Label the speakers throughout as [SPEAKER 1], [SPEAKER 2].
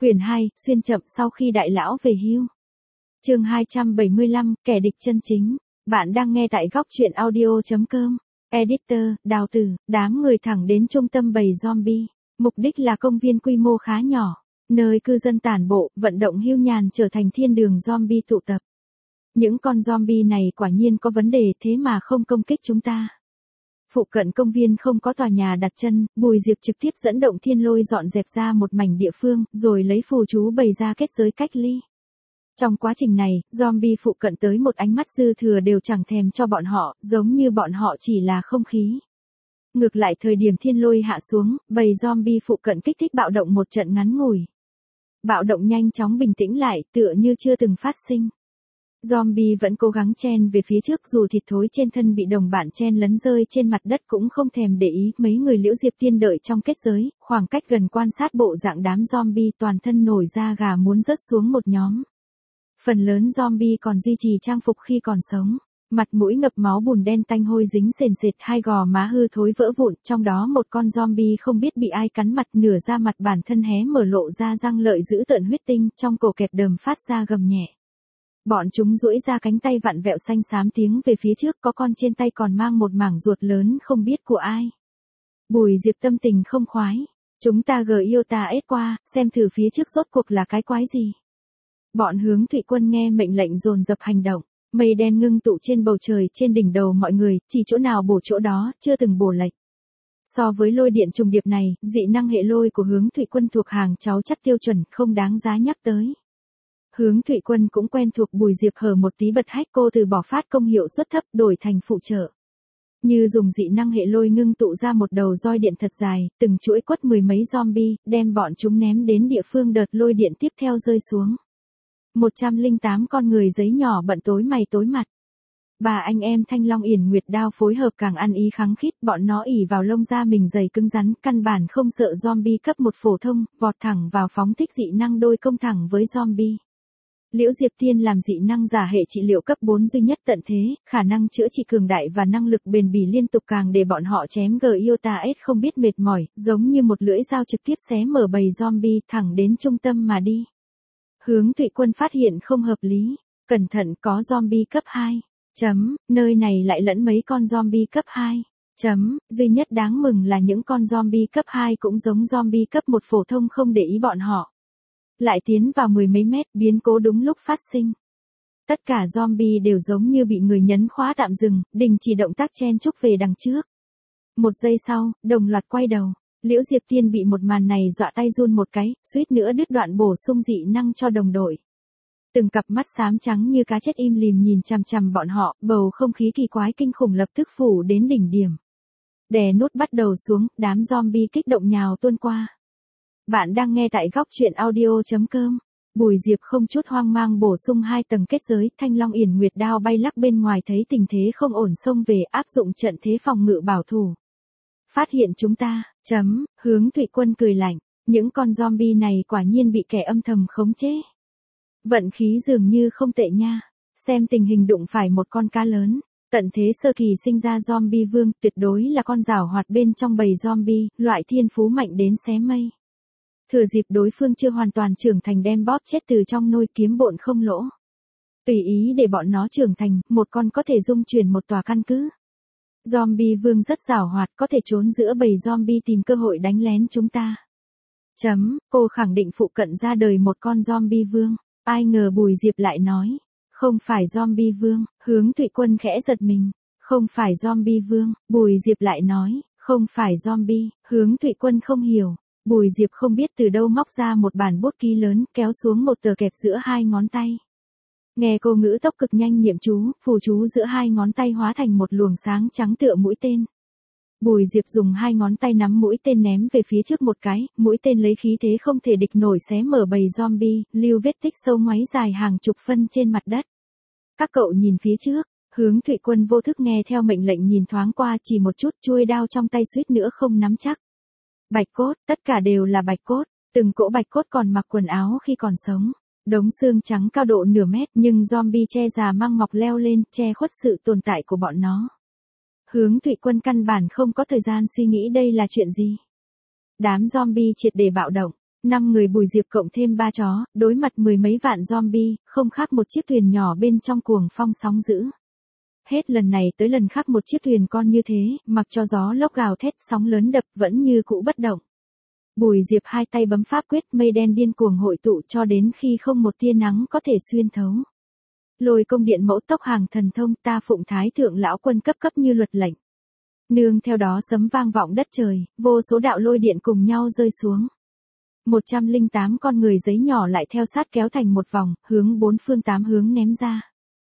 [SPEAKER 1] Quyển 2, xuyên chậm sau khi đại lão về hưu. Chương 275, kẻ địch chân chính. Bạn đang nghe tại góc truyện audio.com. Editor, Đào Tử, đám người thẳng đến trung tâm bầy zombie. Mục đích là công viên quy mô khá nhỏ, nơi cư dân tản bộ, vận động hưu nhàn trở thành thiên đường zombie tụ tập. Những con zombie này quả nhiên có vấn đề thế mà không công kích chúng ta. Phụ cận công viên không có tòa nhà đặt chân, Bùi Diệp trực tiếp dẫn động thiên lôi dọn dẹp ra một mảnh địa phương, rồi lấy phù chú bày ra kết giới cách ly. Trong quá trình này, zombie phụ cận tới một ánh mắt dư thừa đều chẳng thèm cho bọn họ, giống như bọn họ chỉ là không khí. Ngược lại thời điểm thiên lôi hạ xuống, bầy zombie phụ cận kích thích bạo động một trận ngắn ngủi. Bạo động nhanh chóng bình tĩnh lại, tựa như chưa từng phát sinh. Zombie vẫn cố gắng chen về phía trước dù thịt thối trên thân bị đồng bạn chen lấn rơi trên mặt đất cũng không thèm để ý. Mấy người Liễu Diệp Tiên đợi trong kết giới, khoảng cách gần quan sát bộ dạng đám zombie toàn thân nổi da gà muốn rớt xuống một nhóm. Phần lớn zombie còn duy trì trang phục khi còn sống. Mặt mũi ngập máu bùn đen tanh hôi dính sền sệt, hai gò má hư thối vỡ vụn, trong đó một con zombie không biết bị ai cắn mặt, nửa da mặt bản thân hé mở lộ ra răng lợi dữ tợn huyết tinh, trong cổ kẹp đờm phát ra gầm nhẹ. Bọn chúng duỗi ra cánh tay vặn vẹo xanh xám tiến về phía trước, có con trên tay còn mang một mảng ruột lớn không biết của ai. Bùi Diệp tâm tình không khoái. Chúng ta GIOTA qua, xem thử phía trước rốt cuộc là cái quái gì. Bọn Hướng Thụy Quân nghe mệnh lệnh dồn dập hành động. Mây đen ngưng tụ trên bầu trời trên đỉnh đầu mọi người, chỉ chỗ nào bổ chỗ đó, chưa từng bổ lệch. So với lôi điện trùng điệp này, dị năng hệ lôi của Hướng Thụy Quân thuộc hàng cháu chắc tiêu chuẩn, không đáng giá nhắc tới. Hướng Thụy Quân cũng quen thuộc Bùi Diệp hở một tí bật hách cô từ bỏ phát công hiệu suất thấp đổi thành phụ trợ. Như dùng dị năng hệ lôi ngưng tụ ra một đầu roi điện thật dài, từng chuỗi quất mười mấy zombie, đem bọn chúng ném đến địa phương đợt lôi điện tiếp theo rơi xuống. 108 con người giấy nhỏ bận tối mày tối mặt. Bà anh em Thanh Long Yển Nguyệt Đao phối hợp càng ăn ý khắng khít, bọn nó ỉ vào lông da mình dày cứng rắn, căn bản không sợ zombie cấp 1 phổ thông, vọt thẳng vào phóng thích dị năng đôi công thẳng với zombie. Liễu Diệp Tiên làm dị năng giả hệ trị liệu cấp 4 duy nhất tận thế, khả năng chữa trị cường đại và năng lực bền bỉ liên tục càng để bọn họ chém GIOTA không biết mệt mỏi, giống như một lưỡi dao trực tiếp xé mở bầy zombie thẳng đến trung tâm mà đi. Hướng Thụy Quân phát hiện không hợp lý, cẩn thận có zombie cấp 2. Nơi này lại lẫn mấy con zombie cấp 2. Duy nhất đáng mừng là những con zombie cấp 2 cũng giống zombie cấp 1 phổ thông không để ý bọn họ. Lại tiến vào mười mấy mét, biến cố đúng lúc phát sinh. Tất cả zombie đều giống như bị người nhấn khóa tạm dừng, đình chỉ động tác chen chúc về đằng trước. Một giây sau, đồng loạt quay đầu. Liễu Diệp Tiên bị một màn này dọa tay run một cái, suýt nữa đứt đoạn bổ sung dị năng cho đồng đội. Từng cặp mắt xám trắng như cá chết im lìm nhìn chằm chằm bọn họ, bầu không khí kỳ quái kinh khủng lập tức phủ đến đỉnh điểm. Đè nút bắt đầu xuống, đám zombie kích động nhào tuôn qua. Bạn đang nghe tại góc truyện audio.com. Bùi Diệp không chút hoang mang bổ sung 2 tầng kết giới, Thanh Long Yển Nguyệt Đao bay lắc bên ngoài thấy tình thế không ổn xông về áp dụng trận thế phòng ngự bảo thủ. Phát hiện chúng ta, Hướng Thụy Quân cười lạnh, những con zombie này quả nhiên bị kẻ âm thầm khống chế. Vận khí dường như không tệ nha, xem tình hình đụng phải một con cá lớn, tận thế sơ kỳ sinh ra zombie vương, tuyệt đối là con giảo hoạt bên trong bầy zombie, loại thiên phú mạnh đến xé mây. Thừa dịp đối phương chưa hoàn toàn trưởng thành đem bóp chết từ trong nôi kiếm bộn không lỗ. Tùy ý để bọn nó trưởng thành, một con có thể dung chuyển một tòa căn cứ. Zombie vương rất giảo hoạt, có thể trốn giữa bầy zombie tìm cơ hội đánh lén chúng ta. Cô khẳng định phụ cận ra đời một con zombie vương. Ai ngờ Bùi Diệp lại nói, không phải zombie vương. Hướng Thụy Quân khẽ giật mình, không phải zombie vương. Bùi Diệp lại nói, không phải zombie. Hướng Thụy Quân không hiểu. Bùi Diệp không biết từ đâu móc ra một bản bút ký lớn, kéo xuống một tờ kẹp giữa 2 ngón tay. Nghe cô ngữ tốc cực nhanh niệm chú, phù chú giữa 2 ngón tay hóa thành một luồng sáng trắng tựa mũi tên. Bùi Diệp dùng 2 ngón tay nắm mũi tên ném về phía trước một cái, mũi tên lấy khí thế không thể địch nổi xé mở bầy zombie, lưu vết tích sâu ngoáy dài hàng chục phân trên mặt đất. Các cậu nhìn phía trước, Hướng Thụy Quân vô thức nghe theo mệnh lệnh nhìn thoáng qua, chỉ một chút chuôi đao trong tay suýt nữa không nắm chắc. Bạch cốt, tất cả đều là bạch cốt, từng cỗ bạch cốt còn mặc quần áo khi còn sống. Đống xương trắng cao độ nửa mét nhưng zombie che già mang mọc leo lên, che khuất sự tồn tại của bọn nó. Hướng Thụy Quân căn bản không có thời gian suy nghĩ đây là chuyện gì. Đám zombie triệt để bạo động, 5 người Bùi Diệp cộng thêm 3 chó, đối mặt mười mấy vạn zombie, không khác một chiếc thuyền nhỏ bên trong cuồng phong sóng dữ. Hết lần này tới lần khác một chiếc thuyền con như thế, mặc cho gió lốc gào thét sóng lớn đập vẫn như cũ bất động. Bùi Diệp hai tay bấm pháp quyết, mây đen điên cuồng hội tụ cho đến khi không một tia nắng có thể xuyên thấu. Lôi công điện mẫu tốc hàng thần thông, ta phụng thái thượng lão quân cấp cấp như luật lệnh. Nương theo đó sấm vang vọng đất trời, vô số đạo lôi điện cùng nhau rơi xuống. 108 con người giấy nhỏ lại theo sát kéo thành một vòng, hướng bốn phương tám hướng ném ra.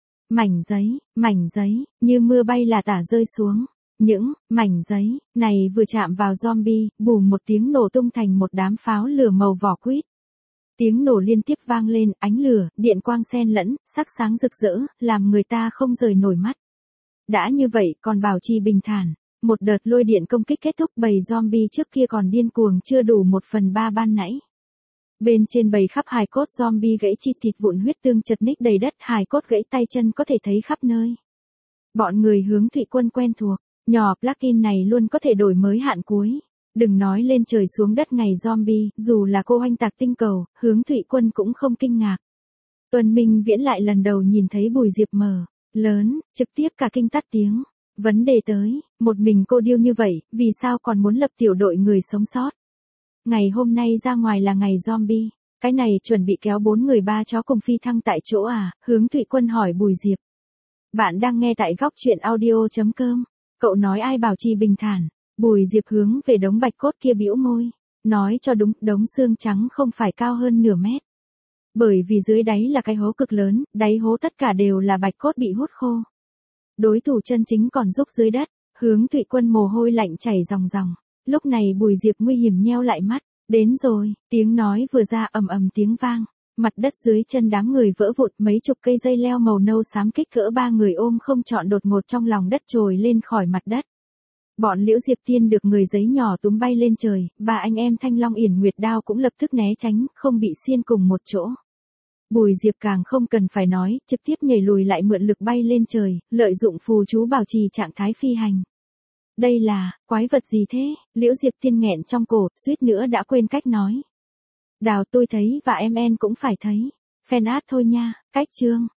[SPEAKER 1] Mảnh giấy, như mưa bay là tả rơi xuống. Những mảnh giấy này vừa chạm vào zombie, bùm một tiếng nổ tung thành một đám pháo lửa màu vỏ quýt. Tiếng nổ liên tiếp vang lên, ánh lửa, điện quang xen lẫn, sắc sáng rực rỡ, làm người ta không rời nổi mắt. Đã như vậy còn bảo trì bình thản. Một đợt lôi điện công kích kết thúc, bầy zombie trước kia còn điên cuồng chưa đủ 1/3 ban nãy. Bên trên bầy khắp hài cốt zombie gãy chi thịt vụn, huyết tương chật ních đầy đất, hài cốt gãy tay chân có thể thấy khắp nơi. Bọn người Hướng Thụy Quân quen thuộc, nhỏ plugin này luôn có thể đổi mới hạn cuối. Đừng nói lên trời xuống đất ngày zombie, dù là cô oanh tạc tinh cầu, Hướng Thụy Quân cũng không kinh ngạc. Tuần Minh Viễn lại lần đầu nhìn thấy Bùi Diệp mở lớn, trực tiếp cả kinh tắt tiếng. Vấn đề tới, một mình cô điêu như vậy, vì sao còn muốn lập tiểu đội người sống sót? Ngày hôm nay ra ngoài là ngày zombie, cái này chuẩn bị kéo 4 người 3 chó cùng phi thăng tại chỗ à? Hướng Thụy Quân hỏi Bùi Diệp. Bạn đang nghe tại góc truyện audio.com. Cậu nói ai bảo trì bình thản? Bùi Diệp hướng về đống bạch cốt kia bĩu môi. Nói cho đúng, đống xương trắng không phải cao hơn nửa mét. Bởi vì dưới đáy là cái hố cực lớn, đáy hố tất cả đều là bạch cốt bị hút khô. Đối thủ chân chính còn rúc dưới đất. Hướng Thụy Quân mồ hôi lạnh chảy ròng ròng. Lúc này Bùi Diệp nguy hiểm nheo lại mắt. Đến rồi, tiếng nói vừa ra ầm ầm tiếng vang. Mặt đất dưới chân đám người vỡ vụn, mấy chục cây dây leo màu nâu xám kích cỡ 3 người ôm không trọn đột ngột trong lòng đất trồi lên khỏi mặt đất. Bọn Liễu Diệp Tiên được người giấy nhỏ túm bay lên trời, ba anh em Thanh Long Yển Nguyệt Đao cũng lập tức né tránh, không bị xiên cùng một chỗ. Bùi Diệp càng không cần phải nói, trực tiếp nhảy lùi lại mượn lực bay lên trời, lợi dụng phù chú bảo trì trạng thái phi hành. Đây là, quái vật gì thế? Liễu Diệp Tiên nghẹn trong cổ, suýt nữa đã quên cách nói. Đào tôi thấy và em cũng phải thấy. Fan art thôi nha, cách chương.